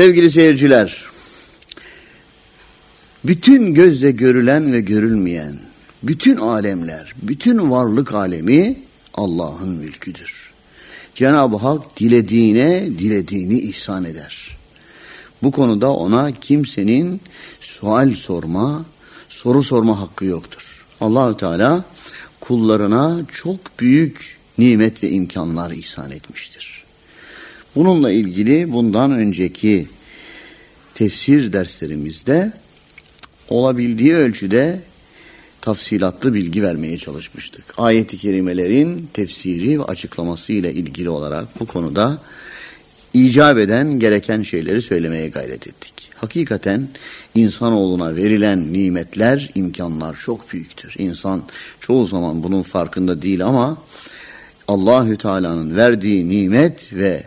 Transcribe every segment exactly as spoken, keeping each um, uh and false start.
Sevgili seyirciler, bütün gözle görülen ve görülmeyen, bütün alemler, bütün varlık alemi Allah'ın mülküdür. Cenab-ı Hak dilediğine dilediğini ihsan eder. Bu konuda ona kimsenin sual sorma, soru sorma hakkı yoktur. Allah-u Teala kullarına çok büyük nimet ve imkanlar ihsan etmiştir. Bununla ilgili bundan önceki tefsir derslerimizde olabildiği ölçüde tafsilatlı bilgi vermeye çalışmıştık. Ayet-i kerimelerin tefsiri ve açıklaması ile ilgili olarak bu konuda icap eden gereken şeyleri söylemeye gayret ettik. Hakikaten insanoğluna verilen nimetler, imkanlar çok büyüktür. İnsan çoğu zaman bunun farkında değil ama Allahü Teala'nın verdiği nimet ve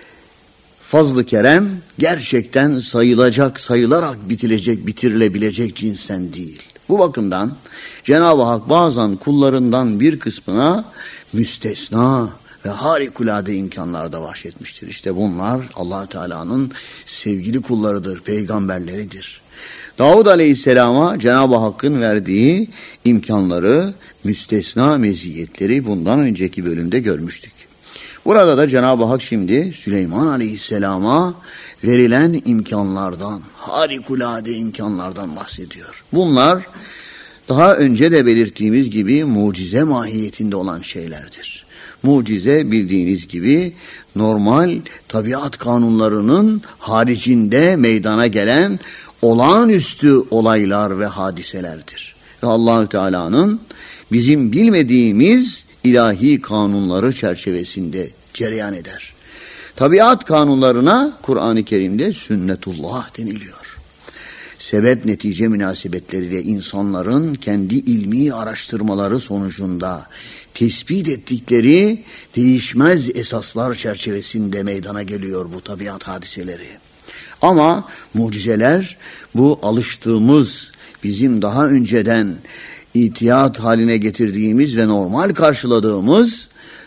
fazl-ı kerem gerçekten sayılacak, sayılarak bitirecek, bitirilebilecek cinsten değil. Bu bakımdan Cenab-ı Hak bazen kullarından bir kısmına müstesna ve harikulade imkanlar da bahşetmiştir. İşte bunlar Allah Teala'nın sevgili kullarıdır, peygamberleridir. Davud Aleyhisselam'a Cenab-ı Hakk'ın verdiği imkanları, müstesna meziyetleri bundan önceki bölümde görmüştük. Burada da Cenab-ı Hak şimdi Süleyman Aleyhisselam'a verilen imkanlardan, harikulade imkanlardan bahsediyor. Bunlar daha önce de belirttiğimiz gibi mucize mahiyetinde olan şeylerdir. Mucize bildiğiniz gibi normal tabiat kanunlarının haricinde meydana gelen olağanüstü olaylar ve hadiselerdir. Ve Allah-u Teala'nın bizim bilmediğimiz ilahi kanunları çerçevesinde cereyan eder. Tabiat kanunlarına Kur'an-ı Kerim'de sünnetullah deniliyor. Sebep netice münasebetleriyle insanların kendi ilmi araştırmaları sonucunda tespit ettikleri değişmez esaslar çerçevesinde meydana geliyor bu tabiat hadiseleri. Ama mucizeler bu alıştığımız, bizim daha önceden itiyat haline getirdiğimiz ve normal karşıladığımız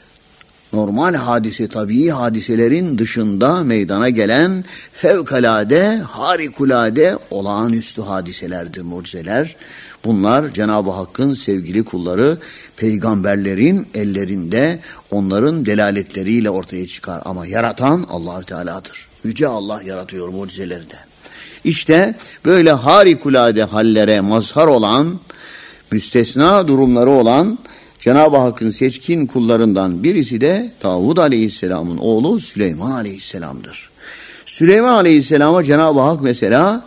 normal hadise, tabii hadiselerin dışında meydana gelen fevkalade, harikulade, olağanüstü hadiselerdir, mucizeler. Bunlar Cenab-ı Hakk'ın sevgili kulları, peygamberlerin ellerinde onların delaletleriyle ortaya çıkar. Ama yaratan Allah-u Teala'dır. Yüce Allah yaratıyor mucizeleri de. İşte böyle harikulade hallere mazhar olan, müstesna durumları olan Cenab-ı Hakk'ın seçkin kullarından birisi de Davud Aleyhisselam'ın oğlu Süleyman Aleyhisselam'dır. Süleyman Aleyhisselam'a Cenab-ı Hak mesela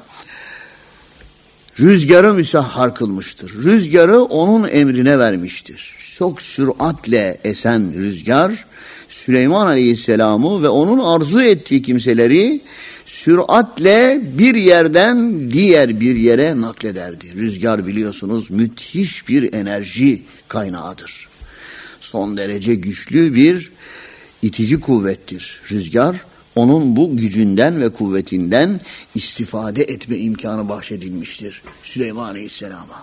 rüzgarı müsahhar kılmıştır. Rüzgarı onun emrine vermiştir. Çok süratle esen rüzgar Süleyman Aleyhisselam'ı ve onun arzu ettiği kimseleri süratle bir yerden diğer bir yere naklederdi. Rüzgar biliyorsunuz müthiş bir enerji kaynağıdır. Son derece güçlü bir itici kuvvettir. Rüzgar onun bu gücünden ve kuvvetinden istifade etme imkanı bahşedilmiştir Süleyman Aleyhisselam'a.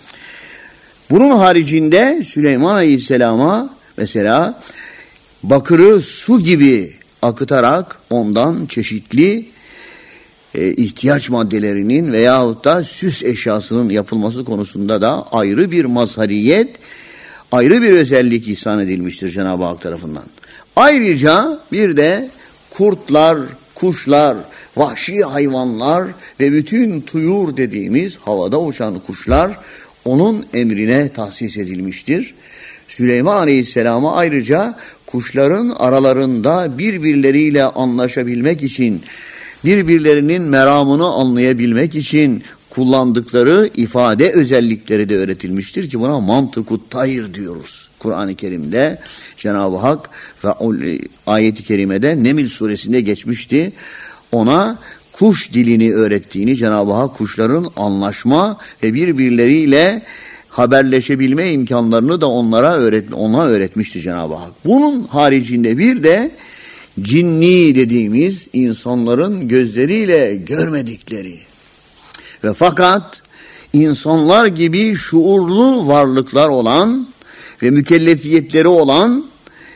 Bunun haricinde Süleyman Aleyhisselam'a mesela bakırı su gibi akıtarak ondan çeşitli e, ihtiyaç maddelerinin veyahut da süs eşyasının yapılması konusunda da ayrı bir mazhariyet, ayrı bir özellik ihsan edilmiştir Cenab-ı Hak tarafından. Ayrıca bir de kurtlar, kuşlar, vahşi hayvanlar ve bütün tuyur dediğimiz havada uçan kuşlar onun emrine tahsis edilmiştir. Süleyman Aleyhisselam'a ayrıca kuşların aralarında birbirleriyle anlaşabilmek için, birbirlerinin meramını anlayabilmek için kullandıkları ifade özellikleri de öğretilmiştir ki buna mantık-ı tayr diyoruz. Kur'an-ı Kerim'de Cenab-ı Hak ve ayet-i kerimede Neml suresinde geçmişti. Ona kuş dilini öğrettiğini, Cenab-ı Hak kuşların anlaşma ve birbirleriyle haberleşebilme imkanlarını da onlara öğret, ona öğretmişti Cenab-ı Hak. Bunun haricinde bir de cinni dediğimiz insanların gözleriyle görmedikleri ve fakat insanlar gibi şuurlu varlıklar olan ve mükellefiyetleri olan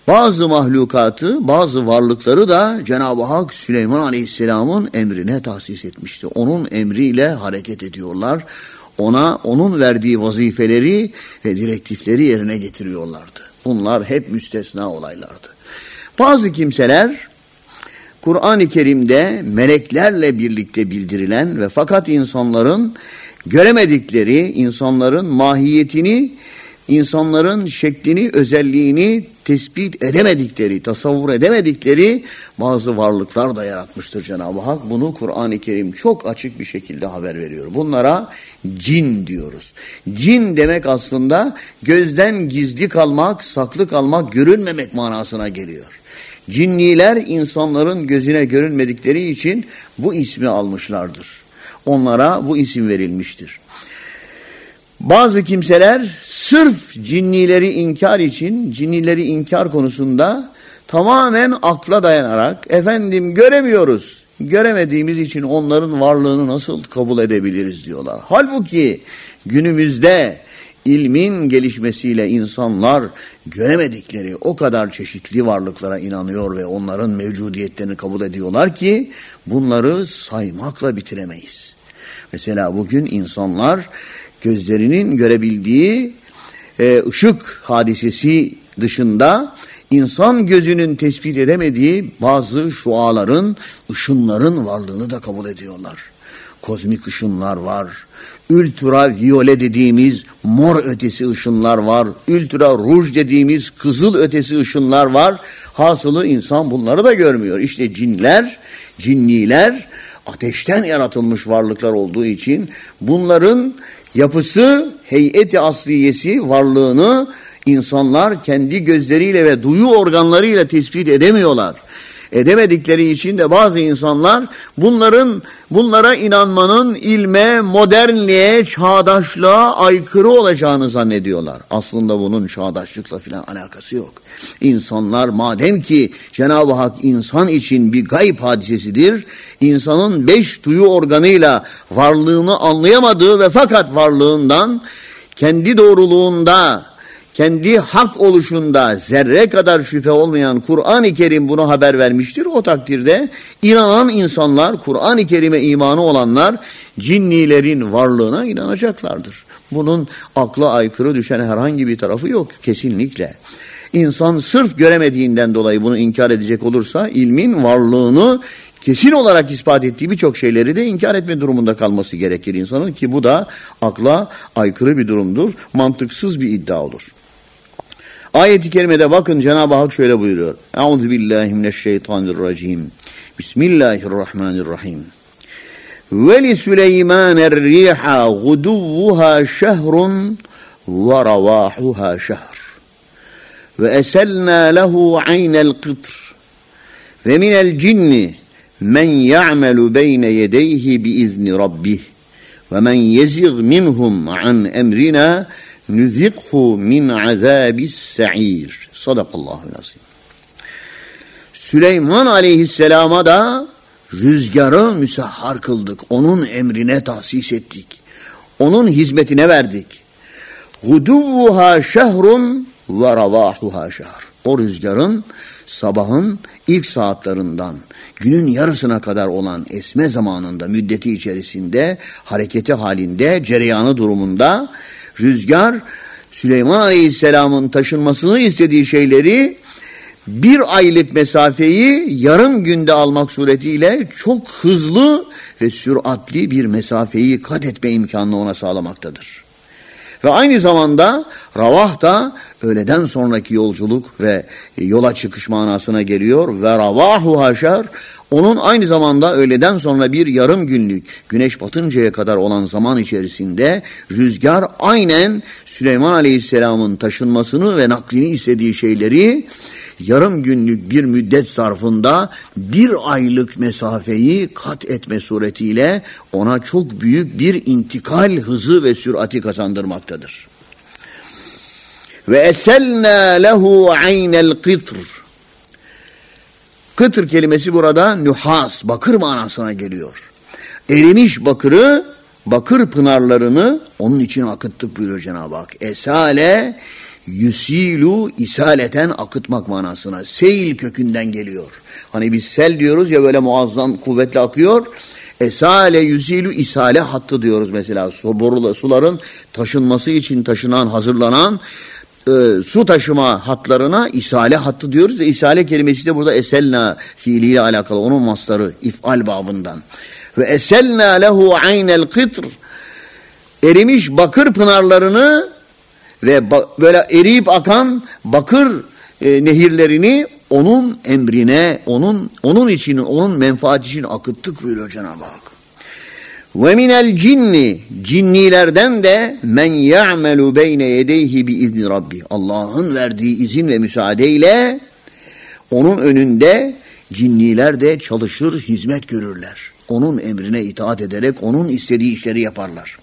Bazı mahlukatı, bazı varlıkları da Cenab-ı Hak Süleyman Aleyhisselam'ın emrine tahsis etmişti. Onun emriyle hareket ediyorlar. Ona, onun verdiği vazifeleri ve direktifleri yerine getiriyorlardı. Bunlar hep müstesna olaylardı. Bazı kimseler Kur'an-ı Kerim'de meleklerle birlikte bildirilen ve fakat insanların göremedikleri, insanların mahiyetini, insanların şeklini, özelliğini tespit edemedikleri, tasavvur edemedikleri bazı varlıklar da yaratmıştır Cenab-ı Hak. Bunu Kur'an-ı Kerim çok açık bir şekilde haber veriyor. Bunlara cin diyoruz. Cin demek aslında gözden gizli kalmak, saklı kalmak, görünmemek manasına geliyor. Cinniler insanların gözüne görünmedikleri için bu ismi almışlardır. Onlara bu isim verilmiştir. Bazı kimseler sırf cinnileri inkar için, cinnileri inkar konusunda tamamen akla dayanarak, efendim göremiyoruz, göremediğimiz için onların varlığını nasıl kabul edebiliriz diyorlar. Halbuki günümüzde ilmin gelişmesiyle insanlar göremedikleri o kadar çeşitli varlıklara inanıyor ve onların mevcudiyetlerini kabul ediyorlar ki bunları saymakla bitiremeyiz. Mesela bugün insanlar gözlerinin görebildiği e, ışık hadisesi dışında insan gözünün tespit edemediği bazı şuaların, ışınların varlığını da kabul ediyorlar. Kozmik ışınlar var. Ultraviyole dediğimiz mor ötesi ışınlar var. Ultra ruj dediğimiz kızıl ötesi ışınlar var. Hasılı insan bunları da görmüyor. İşte cinler, cinniler ateşten yaratılmış varlıklar olduğu için bunların yapısı, heyeti asliyesi, varlığını insanlar kendi gözleriyle ve duyu organlarıyla tespit edemiyorlar. Edemedikleri için de bazı insanlar bunların bunlara inanmanın ilme, modernliğe, çağdaşlığa aykırı olacağını zannediyorlar. Aslında bunun çağdaşlıkla filan alakası yok. İnsanlar madem ki Cenab-ı Hak insan için bir gayb hadisesidir, insanın beş duyu organıyla varlığını anlayamadığı ve fakat varlığından, kendi doğruluğunda, kendi hak oluşunda zerre kadar şüphe olmayan Kur'an-ı Kerim bunu haber vermiştir. O takdirde inanan insanlar, Kur'an-ı Kerim'e imanı olanlar cinnilerin varlığına inanacaklardır. Bunun akla aykırı düşen herhangi bir tarafı yok kesinlikle. İnsan sırf göremediğinden dolayı bunu inkar edecek olursa ilmin varlığını kesin olarak ispat ettiği birçok şeyleri de inkar etme durumunda kalması gerekir insanın ki bu da akla aykırı bir durumdur, mantıksız bir iddia olur. Ayet-i kerimede bakın Cenab-ı Hak şöyle buyuruyor. Euzubillahimineşşeytanirracim. Bismillahirrahmanirrahim. Ve li Süleymanerriha guduvvuha şehrun ve ravahuha şehr. Ve eselna lehu aynel kıtr. Ve minel cinni men ya'melu beyne yedeyhi biizni rabbih. Ve men yezig minhum an emrina nüzikhu min azabis sa'ir. Sadakallahu azim. Süleyman aleyhisselama da rüzgarı müsahhar kıldık. Onun emrine tahsis ettik. Onun hizmetine verdik. Guduvvuha şehrun ve ravahuha şehr. O rüzgarın sabahın ilk saatlerinden günün yarısına kadar olan esme zamanında, müddeti içerisinde, hareketi halinde, cereyanı durumunda rüzgar Süleyman Aleyhisselam'ın taşınmasını istediği şeyleri bir aylık mesafeyi yarım günde almak suretiyle çok hızlı ve süratli bir mesafeyi kat etme imkanını ona sağlamaktadır. Ve aynı zamanda ravah da öğleden sonraki yolculuk ve yola çıkış manasına geliyor. Ve ravahu haşar, onun aynı zamanda öğleden sonra bir yarım günlük güneş batıncaya kadar olan zaman içerisinde rüzgar aynen Süleyman Aleyhisselam'ın taşınmasını ve naklini istediği şeyleri yarım günlük bir müddet zarfında bir aylık mesafeyi kat etme suretiyle ona çok büyük bir intikal hızı ve sürati kazandırmaktadır. Ve eselna lehu aynel kıtr. Kıtr kelimesi burada nühas, bakır manasına geliyor. Erimiş bakırı, bakır pınarlarını onun için akıttık buyuruyor Cenab-ı Hak. Esale Yusilu isaleten akıtmak manasına. Seyil kökünden geliyor. Hani biz sel diyoruz ya, böyle muazzam kuvvetle akıyor. Esale yusilu isale hattı diyoruz mesela. Su, borular, suların taşınması için taşınan, hazırlanan e, su taşıma hatlarına isale hattı diyoruz. Ve isale kelimesi de burada eselna fiiliyle alakalı. Onun mastarı if'al babından. Ve eselna lehu aynel kıtr, erimiş bakır pınarlarını ve ba- böyle eriyip akan bakır e, nehirlerini onun emrine, onun onun için, onun menfaati için akıttık buyuruyor Cenab-ı Hak. Ve minel cinni, cinnilerden de men ya'melu beyne yedeyhi bi izni rabbi. Allah'ın verdiği izin ve müsaadeyle onun önünde cinniler de çalışır, hizmet görürler. Onun emrine itaat ederek onun istediği işleri yaparlar.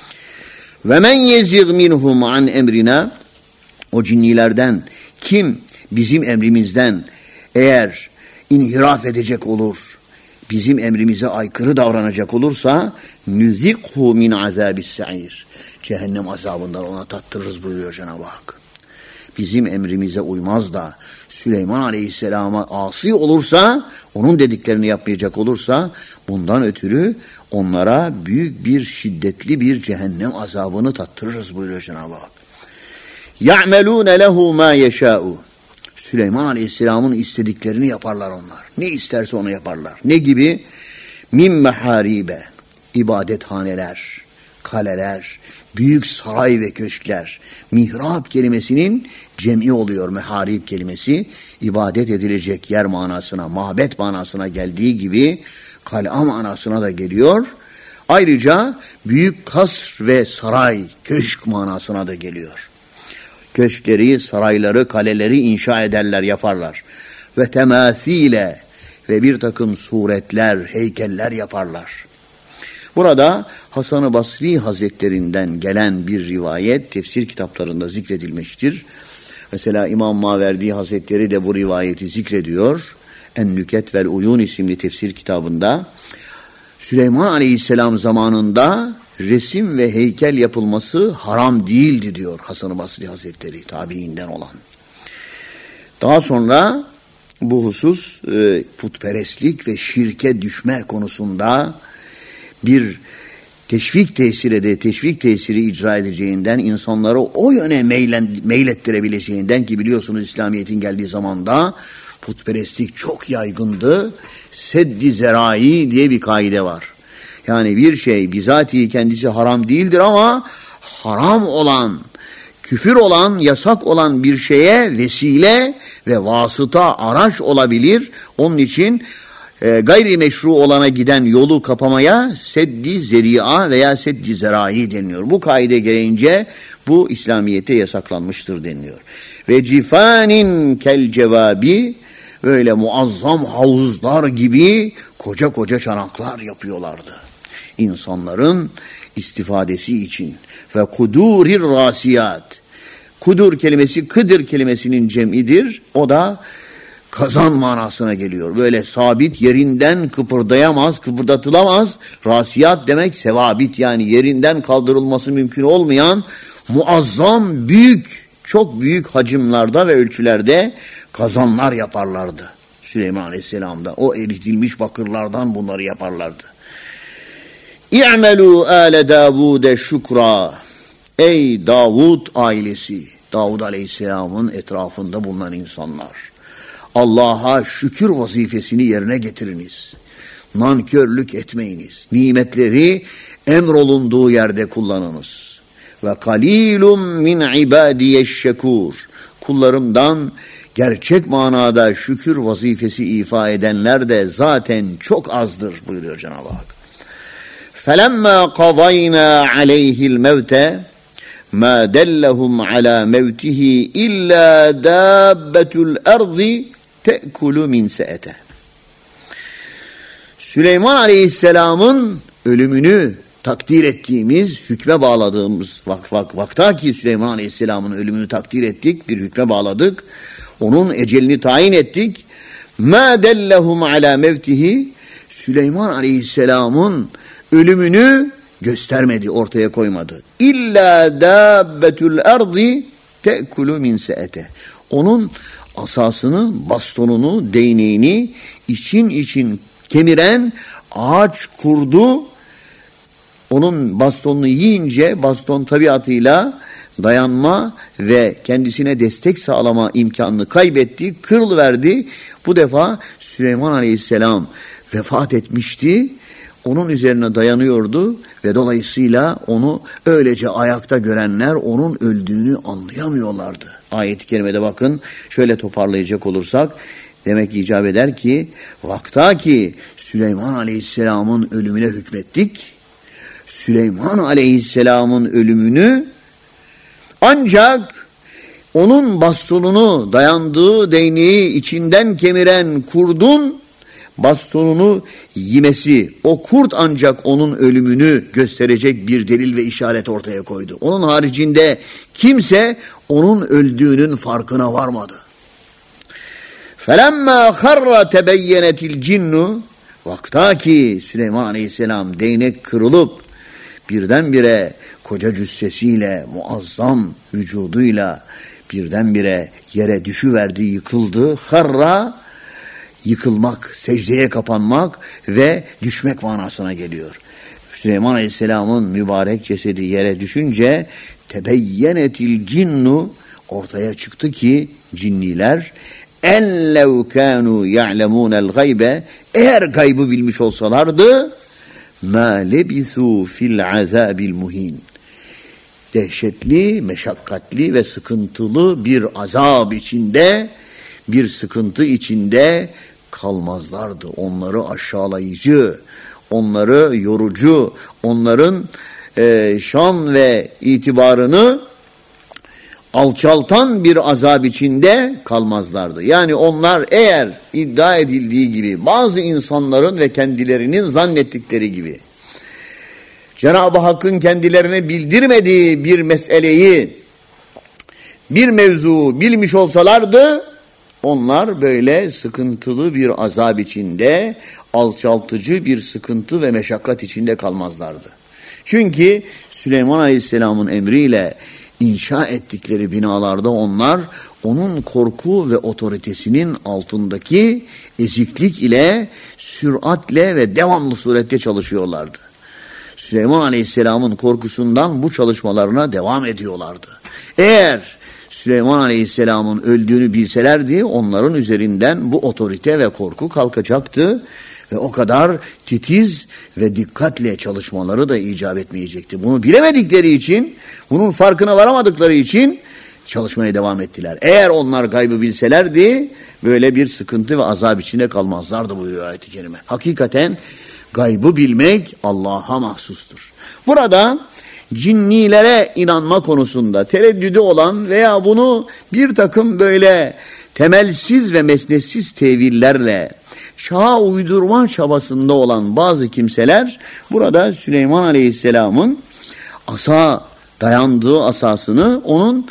Ve men yezig minhum an emrina, o cinnilerden kim bizim emrimizden eğer inhiraf edecek olur, bizim emrimize aykırı davranacak olursa nüzikhu min azabis sa'ir, cehennem azabından ona tattırırız buyuruyor Cenab-ı Hak. Bizim emrimize uymaz da Süleyman Aleyhisselam'a asi olursa, onun dediklerini yapmayacak olursa, bundan ötürü onlara büyük bir, şiddetli bir cehennem azabını tattırırız buyuruyor Cenab-ı Hak. يَعْمَلُونَ لَهُ مَا يَشَاءُ. Süleyman Aleyhisselam'ın istediklerini yaparlar onlar. Ne isterse onu yaparlar. Ne gibi? Min meharibe, ibadethaneler, kaleler, büyük saray ve köşkler. Mihrap kelimesinin cem'i oluyor meharib kelimesi. İbadet edilecek yer manasına, mabet manasına geldiği gibi kal'a manasına da geliyor. Ayrıca büyük kasr ve saray, köşk manasına da geliyor. Köşkleri, sarayları, kaleleri inşa ederler, yaparlar. Ve temâsîle, ve bir takım suretler, heykeller yaparlar. Burada Hasan-ı Basri Hazretlerinden gelen bir rivayet tefsir kitaplarında zikredilmiştir. Mesela İmam Maverdi Hazretleri de bu rivayeti zikrediyor. En-Nüket vel Uyun isimli tefsir kitabında. Süleyman Aleyhisselam zamanında resim ve heykel yapılması haram değildi diyor Hasan-ı Basri Hazretleri, tabiinden olan. Daha sonra bu husus e, putperestlik ve şirke düşme konusunda bir teşvik tesiri de teşvik tesiri icra edeceğinden, insanları o yöne meylen, meylettirebileceğinden, ki biliyorsunuz İslamiyet'in geldiği zamanda putperestlik çok yaygındı. Seddi zerai diye bir kaide var. Yani bir şey bizatihi kendisi haram değildir ama haram olan, küfür olan, yasak olan bir şeye vesile ve vasıta, araç olabilir. Onun için e, gayri meşru olana giden yolu kapamaya seddi zeri'a veya seddi zerai deniliyor. Bu kaide gereğince bu İslamiyet'e yasaklanmıştır deniliyor. Ve cifanin kel cevabi, böyle muazzam havuzlar gibi koca koca çanaklar yapıyorlardı İnsanların istifadesi için. Ve kudurir rasiyat. Kudur kelimesi kıdır kelimesinin cem'idir. O da kazan manasına geliyor. Böyle sabit, yerinden kıpırdayamaz, kıpırdatılamaz. Rasiyat demek sevabit, yani yerinden kaldırılması mümkün olmayan muazzam, büyük, çok büyük hacimlerde ve ölçülerde kazanlar yaparlardı Süleyman Aleyhisselam'da. O eritilmiş bakırlardan bunları yaparlardı. İ'melû âle Davûde şükra. Ey Davud ailesi, Davud Aleyhisselam'ın etrafında bulunan insanlar, Allah'a şükür vazifesini yerine getiriniz. Nankörlük etmeyiniz. Nimetleri emrolunduğu yerde kullanınız. Ve kalilum min ibadiyeşşekûr. Kullarımdan gerçek manada şükür vazifesi ifa edenler de zaten çok azdır buyuruyor Cenab-ı Hak. فَلَمَّا قَضَيْنَا عَلَيْهِ الْمَوْتَ مَا دَلَّهُمْ عَلَى مَوْتِهِ إِلَّا دَابَّةُ الْأَرْضِ تَأْكُلُ مِنْ سَأَتَهِ. Süleyman Aleyhisselam'ın ölümünü takdir ettiğimiz, hükme bağladığımız vak, vak, vaktaki Süleyman Aleyhisselam'ın ölümünü takdir ettik, bir hükme bağladık. Onun ecelini tayin ettik. مَا دَلَّهُمْ عَلَى مَوْتِهِ, Süleyman Aleyhisselam'ın ölümünü göstermedi, ortaya koymadı. İlla dabbetul ardi te'kulu min se'ete. Onun asasını, bastonunu, değneğini için için kemiren ağaç kurdu. Onun bastonunu yiyince baston tabiatıyla dayanma ve kendisine destek sağlama imkanını kaybetti, kırılıverdi. Bu defa Süleyman Aleyhisselam vefat etmişti. Onun üzerine dayanıyordu ve dolayısıyla onu öylece ayakta görenler onun öldüğünü anlayamıyorlardı. Ayet-i kerimede bakın, şöyle toparlayacak olursak, demek icap eder ki, vaktaki Süleyman Aleyhisselam'ın ölümüne hükmettik. Süleyman Aleyhisselam'ın ölümünü ancak onun bastonunu, dayandığı değneği içinden kemiren kurdun bastonunu yemesi, o kurt ancak onun ölümünü gösterecek bir delil ve işaret ortaya koydu. Onun haricinde kimse onun öldüğünün farkına varmadı. فَلَمَّا خَرَّ تَبَيَّنَتِ الْجِنُّ Vaktaki Süleyman Aleyhisselam değnek kırılıp birdenbire koca cüssesiyle, muazzam vücuduyla birdenbire yere düşüverdi, yıkıldı. Harra, yıkılmak, secdeye kapanmak ve düşmek manasına geliyor. Süleyman Aleyhisselam'ın mübarek cesedi yere düşünce tebeyyenetil cinnu, ortaya çıktı ki cinniler en lev kânû ya'lemûnel gaybe, eğer gaybı bilmiş olsalardı مَا لَبِثُوا فِي الْعَذَابِ الْمُهِينَ, dehşetli, meşakkatli ve sıkıntılı bir azap içinde, bir sıkıntı içinde kalmazlardı. Onları aşağılayıcı, onları yorucu, onların e, şan ve itibarını alçaltan bir azap içinde kalmazlardı. Yani onlar eğer iddia edildiği gibi, bazı insanların ve kendilerinin zannettikleri gibi Cenab-ı Hakk'ın kendilerine bildirmediği bir meseleyi, bir mevzu bilmiş olsalardı, onlar böyle sıkıntılı bir azap içinde, alçaltıcı bir sıkıntı ve meşakkat içinde kalmazlardı. Çünkü Süleyman Aleyhisselam'ın emriyle inşa ettikleri binalarda onlar onun korku ve otoritesinin altındaki eziklik ile, süratle ve devamlı surette çalışıyorlardı. Süleyman Aleyhisselam'ın korkusundan bu çalışmalarına devam ediyorlardı. Eğer Süleyman Aleyhisselam'ın öldüğünü bilselerdi, onların üzerinden bu otorite ve korku kalkacaktı ve o kadar titiz ve dikkatle çalışmaları da icap etmeyecekti. Bunu bilemedikleri için, bunun farkına varamadıkları için çalışmaya devam ettiler. Eğer onlar gaybı bilselerdi, böyle bir sıkıntı ve azap içinde kalmazlardı buyuruyor ayet-i kerime. Hakikaten gaybı bilmek Allah'a mahsustur. Burada cinnilere inanma konusunda tereddüdü olan veya bunu bir takım böyle temelsiz ve mesnetsiz tevillerle şaha uydurma çabasında olan bazı kimseler burada Süleyman Aleyhisselam'ın asa, dayandığı asasını onun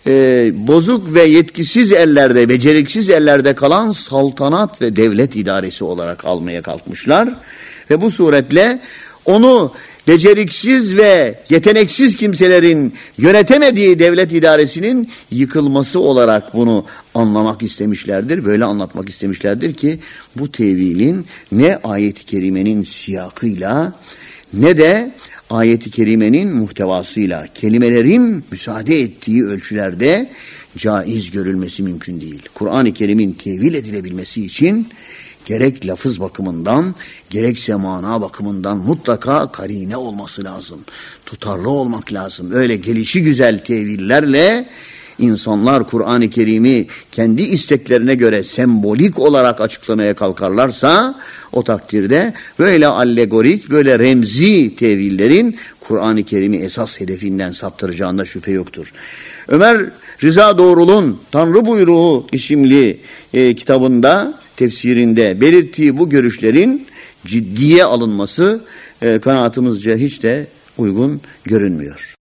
e, bozuk ve yetkisiz ellerde, beceriksiz ellerde kalan saltanat ve devlet idaresi olarak almaya kalkmışlar. Ve bu suretle onu beceriksiz ve yeteneksiz kimselerin yönetemediği devlet idaresinin yıkılması olarak bunu anlamak istemişlerdir. Böyle anlatmak istemişlerdir ki bu tevilin ne ayet-i kerimenin siyakıyla ne de ayet-i kerimenin muhtevasıyla, kelimelerin müsaade ettiği ölçülerde caiz görülmesi mümkün değil. Kur'an-ı Kerim'in tevil edilebilmesi için gerek lafız bakımından, gerekse mana bakımından mutlaka karine olması lazım. Tutarlı olmak lazım. Öyle gelişi güzel tevillerle insanlar Kur'an-ı Kerim'i kendi isteklerine göre sembolik olarak açıklamaya kalkarlarsa, o takdirde böyle allegorik, böyle remzi tevillerin Kur'an-ı Kerim'i esas hedefinden saptıracağında şüphe yoktur. Ömer Rıza Doğrul'un Tanrı Buyruğu isimli e, kitabında, tefsirinde belirttiği bu görüşlerin ciddiye alınması e, kanaatimizce hiç de uygun görünmüyor.